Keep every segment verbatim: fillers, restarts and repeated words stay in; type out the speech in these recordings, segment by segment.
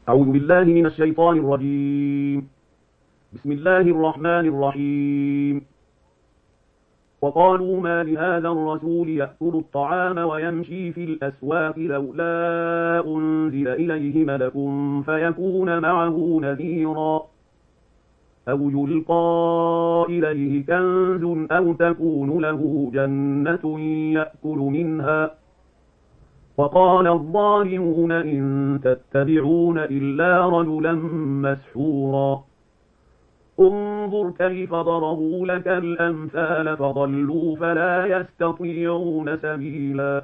أعوذ بالله من الشيطان الرجيم. بسم الله الرحمن الرحيم. وقالوا ما لهذا الرسول يأكل الطعام ويمشي في الأسواق لولا أنزل إليه ملك فيكون معه نذيرا أو يلقى إليه كنز أو تكون له جنة يأكل منها. وقال الظالمون إن تتبعون إلا رجلا مسحورا انظر كيف ضربوا لك الأمثال فضلوا فلا يستطيعون سبيلا.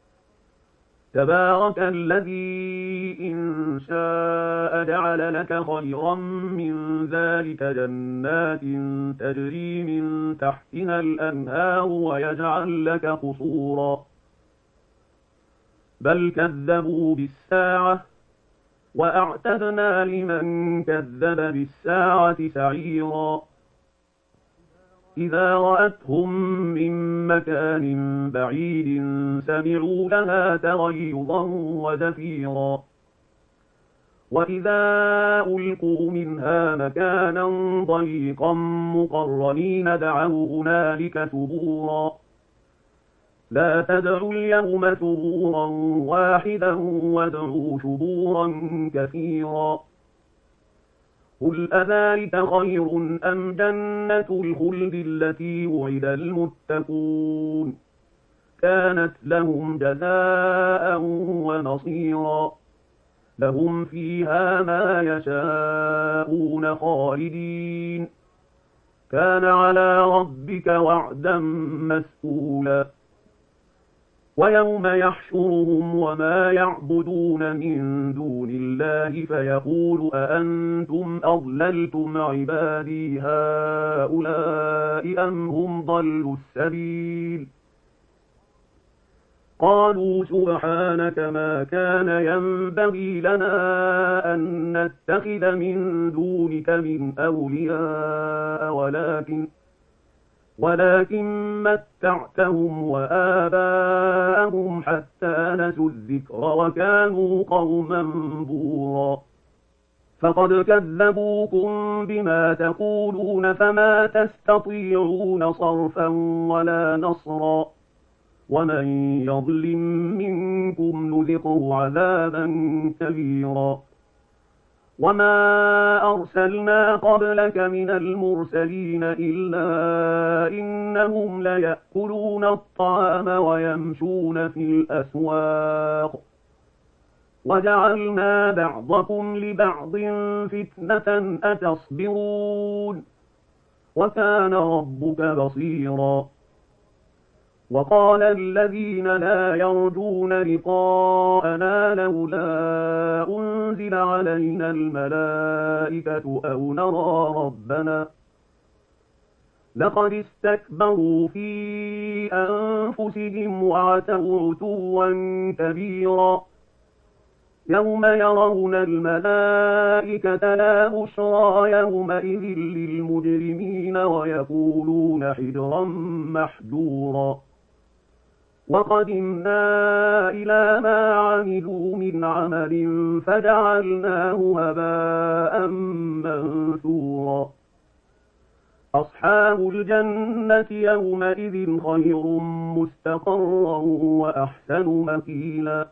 تبارك الذي إن شاء جعل لك خيرا من ذلك جنات تجري من تحتها الأنهار ويجعل لك قصورا بل كذبوا بالساعة وأعتدنا لمن كذب بالساعة سعيرا. إذا رأتهم من مكان بعيد سمعوا لها تغيظا وزفيرا وإذا ألقوا منها مكانا ضيقا مقرنين دعوا هنالك ثبورا لا تدعوا اليوم ثبورا واحدا وادعوا ثبورا كثيرا. قل أذلك خير أم جنة الخلد التي وعد المتقون كانت لهم جزاء ومصيرا لهم فيها ما يشاءون خالدين كان على ربك وعدا مسئولا. ويوم يحشرهم وما يعبدون من دون الله فيقول أأنتم أضللتم عبادي هؤلاء أم هم ضلوا السبيل قالوا سبحانك ما كان ينبغي لنا أن نتخذ من دونك من أولياء ولكن ولكن متعتهم وآباءهم حتى نسوا الذكر وكانوا قوما بورا فقد كذبوكم بما تقولون فما تستطيعون صرفا ولا نصرا ومن يظلم منكم نذقه عذابا كبيرا. وما أرسلنا قبلك من المرسلين إلا إنهم ليأكلون الطعام ويمشون في الأسواق وجعلنا بعضكم لبعض فتنة أتصبرون وكان ربك بصيرا. وقال الذين لا يرجون لقاءنا لولا أنزل علينا الملائكة أو نرى ربنا لقد استكبروا في أنفسهم وعتوا عتوا كبيرا يوم يرون الملائكة لا بشرى يومئذ للمجرمين ويقولون حجرا محجورا وقدمنا إلى ما عملوا من عمل فجعلناه هباء منثورا. أصحاب الجنة يومئذ خير مستقرا وأحسن مقيلا.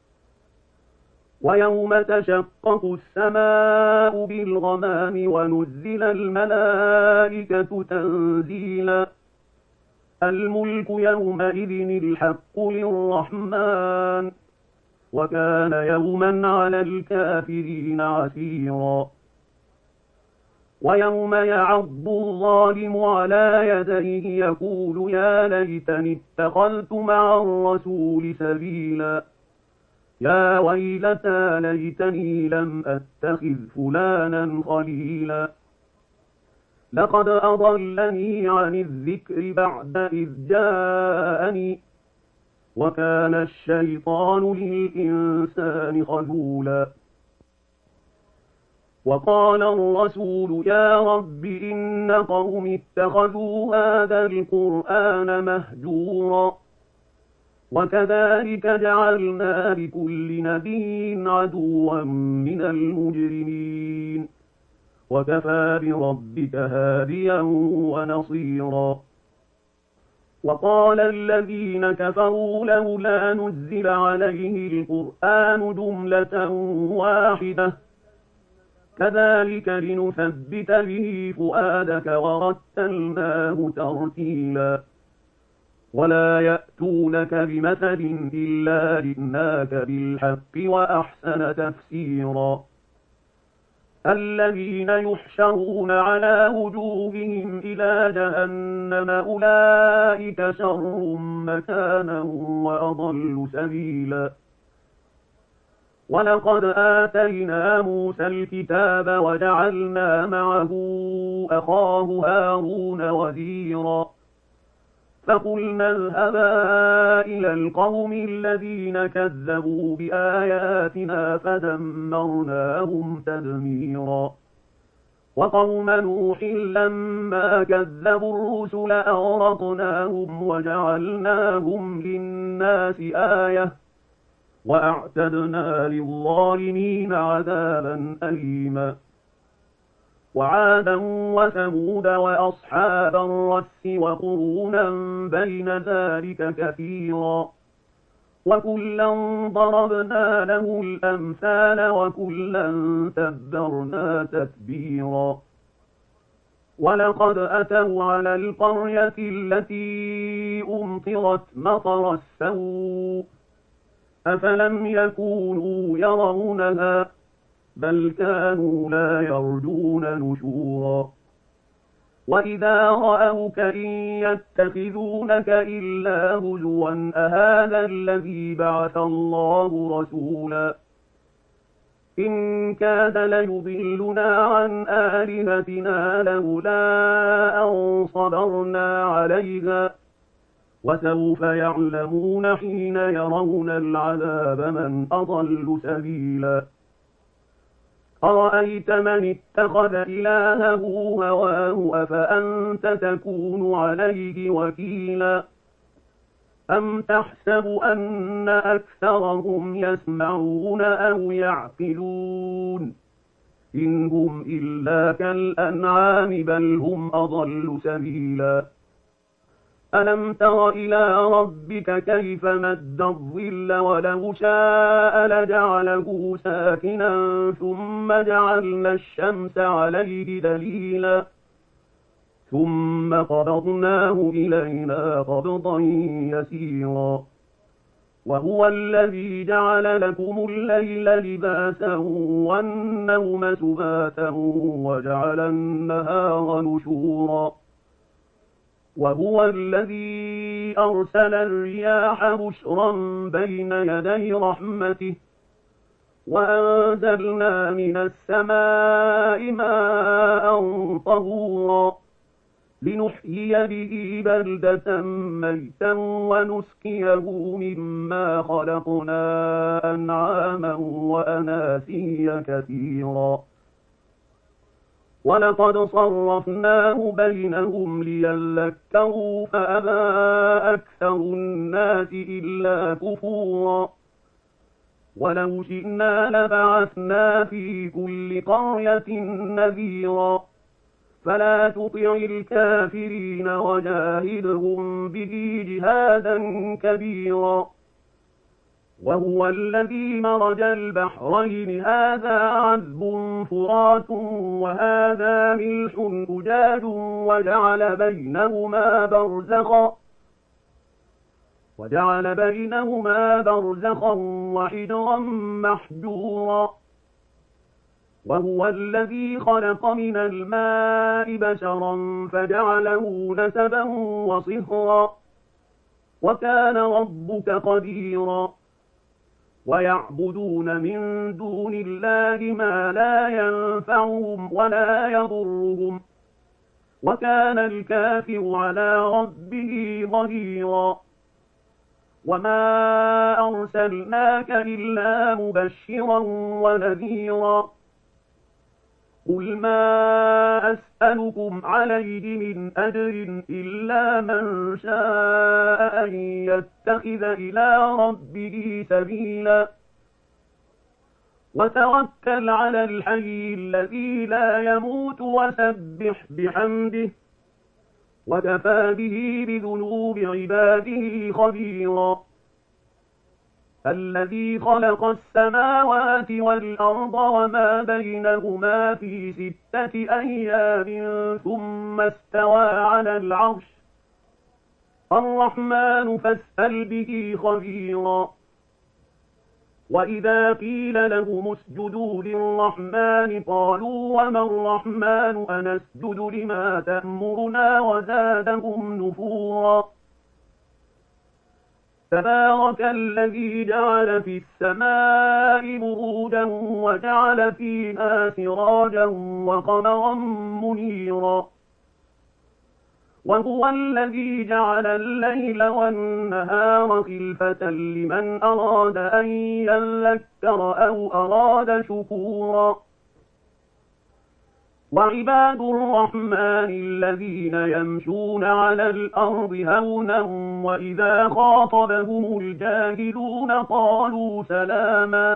ويوم تشقق السماء بالغمام ونزل الملائكة تنزيلا الملك يومئذ الحق للرحمن وكان يوما على الكافرين عسيرا. ويوم يعض الظالم على يديه يقول يا ليتني اتخذت مع الرسول سبيلا يا ويلتى ليتني لم أتخذ فلانا خليلا لقد أضلني عن الذكر بعد إذ جاءني وكان الشيطان للإنسان خذولا. وقال الرسول يا رب إن قوم اتخذوا هذا القرآن مهجورا وكذلك جعلنا لكل نبي عدوا من المجرمين وكفى بربك هاديا ونصيرا وقال الذين كفروا لولا نزل عليه القرآن جملة واحدة كذلك لنثبت به فؤادك ورتلناه ترتيلا ولا يأتونك بمثل إلا جئناك بالحق وأحسن تفسيرا الذين يحشرون على وجوههم إلى جهنم أولئك شر مكانا وأضل سبيلا ولقد آتينا موسى الكتاب وجعلنا معه أخاه هارون وزيرا فقلنا اذهبا إلى القوم الذين كذبوا بآياتنا فدمرناهم تدميرا وقوم نوح لما كذبوا الرسل أغرقناهم وجعلناهم للناس آية وأعتدنا للظالمين عذابا أليما وعادا وثمود وأصحاب الرس وقرونا بين ذلك كثيرا وكلا ضربنا له الأمثال وكلا تبرنا تتبيرا ولقد أتوا على القرية التي أمطرت مطر السوء أفلم يكونوا يرونها بل كانوا لا يرجون نشورا وإذا رأوك إن يتخذونك إلا هزوا أهذا الذي بعث الله رسولا إن كاد ليضلنا عن آلهتنا لولا أن صبرنا عليها وسوف يعلمون حين يرون العذاب من أضل سبيلا أرأيت من اتخذ إلهه هواه أفأنت تكون عليه وكيلا أم تحسب أن أكثرهم يسمعون أو يعقلون إن هم إلا كالأنعام بل هم أضل سبيلا ألم تر إلى ربك كيف مد الظل ولو شاء لجعله ساكنا ثم جعلنا الشمس عليه دليلا ثم قبضناه إلينا قبضا يسيرا وهو الذي جعل لكم الليل لباسا والنوم سباتا وجعل النهار نشورا وهو الذي أرسل الرياح بشرا بين يدي رحمته وأنزلنا من السماء ماء طهورا لنحيي به بلدة ميتا ونسقيه مما خلقنا أنعاما وأناسيا كثيرا ولقد صرفناه بينهم ليذكروا فأبى أكثر الناس إلا كفورا ولو شئنا لبعثنا في كل قرية نذيرا فلا تطع الكافرين وجاهدهم به جهادا كبيرا وهو الذي مرج البحرين هذا عذب فرات وهذا ملح أجاج وجعل بينهما برزخا وجعل بينهما برزخا وحجرا محجورا وهو الذي خلق من الماء بشرا فجعله نسبا وصهرا وكان ربك قديرا ويعبدون من دون الله ما لا ينفعهم ولا يضرهم وكان الكافر على ربه ظهيرا وما أرسلناك إلا مبشرا ونذيرا قل ما أسألكم عليه من أجر إلا من شاء أن يتخذ إلى ربه سبيلا وتوكل على الحي الذي لا يموت وسبح بحمده وكفى به بذنوب عباده خبيرا الذي خلق السماوات والأرض وما بينهما في ستة أيام ثم استوى على العرش الرحمن فاسأل به خبيرا وإذا قيل لهم اسجدوا للرحمن قالوا وما الرحمن أنسجد لما تأمرنا وزادهم نفورا تبارك الذي جعل في السماء بروجا وجعل فيها سراجا وقمرا منيرا وهو الذي جعل الليل والنهار خلفة لمن أراد أن يذكر أو أراد شكورا وعباد الرحمن الذين يمشون على الأرض هونا وإذا خاطبهم الجاهلون قالوا سلاما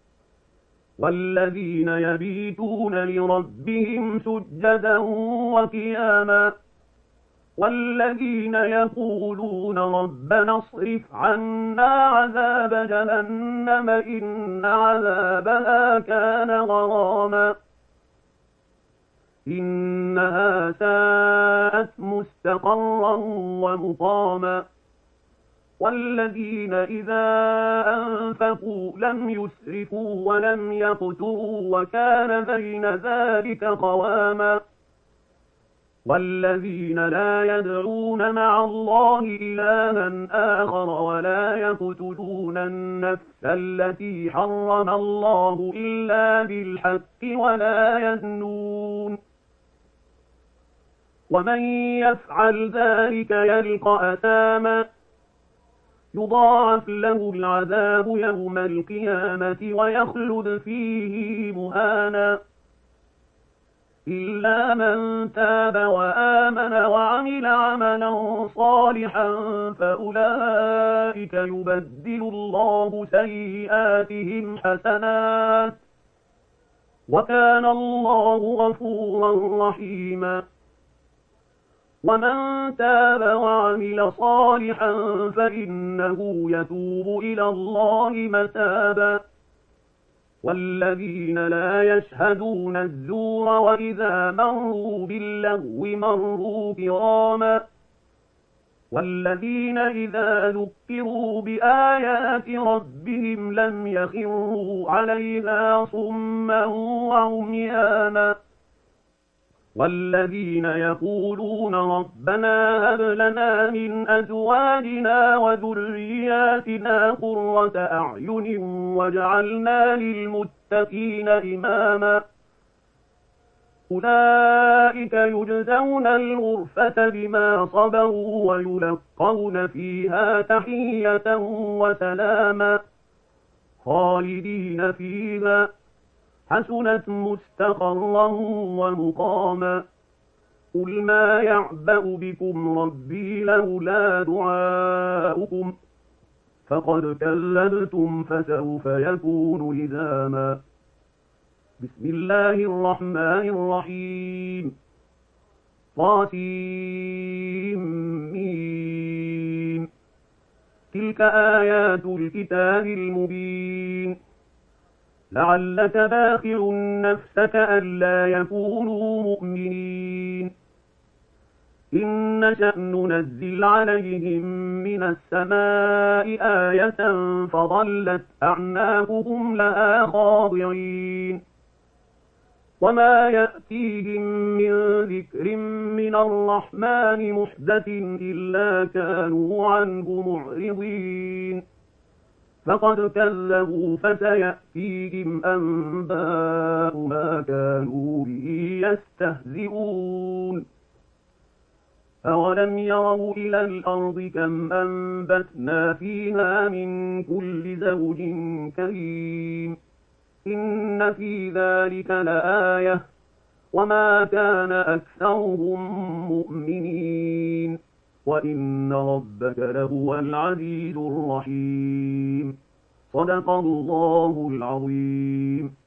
والذين يبيتون لربهم سجدا وقياما والذين يقولون ربنا اصرف عنا عذاب جهنم إن عذابها كان غراما إنها ساءت مستقرا ومقاما والذين إذا أنفقوا لم يسرفوا ولم يقتروا وكان بين ذلك قواما والذين لا يدعون مع الله إلها آخر ولا يقتلون النفس التي حرم الله إلا بالحق ولا يزنون ومن يفعل ذلك يلقى أثاما يضاعف له العذاب يوم القيامة ويخلد فيه مهانا إلا من تاب وآمن وعمل عملا صالحا فأولئك يبدل الله سيئاتهم حسنات وكان الله غفورا رحيما ومن تاب وعمل صالحا فإنه يتوب إلى الله متابا والذين لا يشهدون الزور وإذا مروا باللغو مروا كراما والذين إذا ذكروا بآيات ربهم لم يخروا عليها صما وعميانا والذين يقولون ربنا هب لنا من أزواجنا وذرياتنا قرة أعين واجعلنا للمتقين إماما أولئك يجزون الغرفة بما صبروا ويلقون فيها تحية وسلاما خالدين فيها حسنت مستقرا ومقاما قل ما يعبأ بكم ربي لولا دعاؤكم فقد كذبتم فسوف يكون لزاما بسم الله الرحمن الرحيم طاسيم تلك آيات الكتاب المبين لعلك باخع نفسك ألا يكونوا مؤمنين إن نشأ ننزل عليهم من السماء آية فظلت أعناقهم لها خاضعين وما يأتيهم من ذكر من الرحمن محدث إلا كانوا عنه معرضين فقد كذبوا فسيأتيهم أنباء ما كانوا به يستهزئون أولم يروا إلى الأرض كم أنبتنا فيها من كل زوج كريم إن في ذلك لآية وما كان أكثرهم مؤمنين وإن ربك لهو العزيز الرحيم. صدق الله العظيم.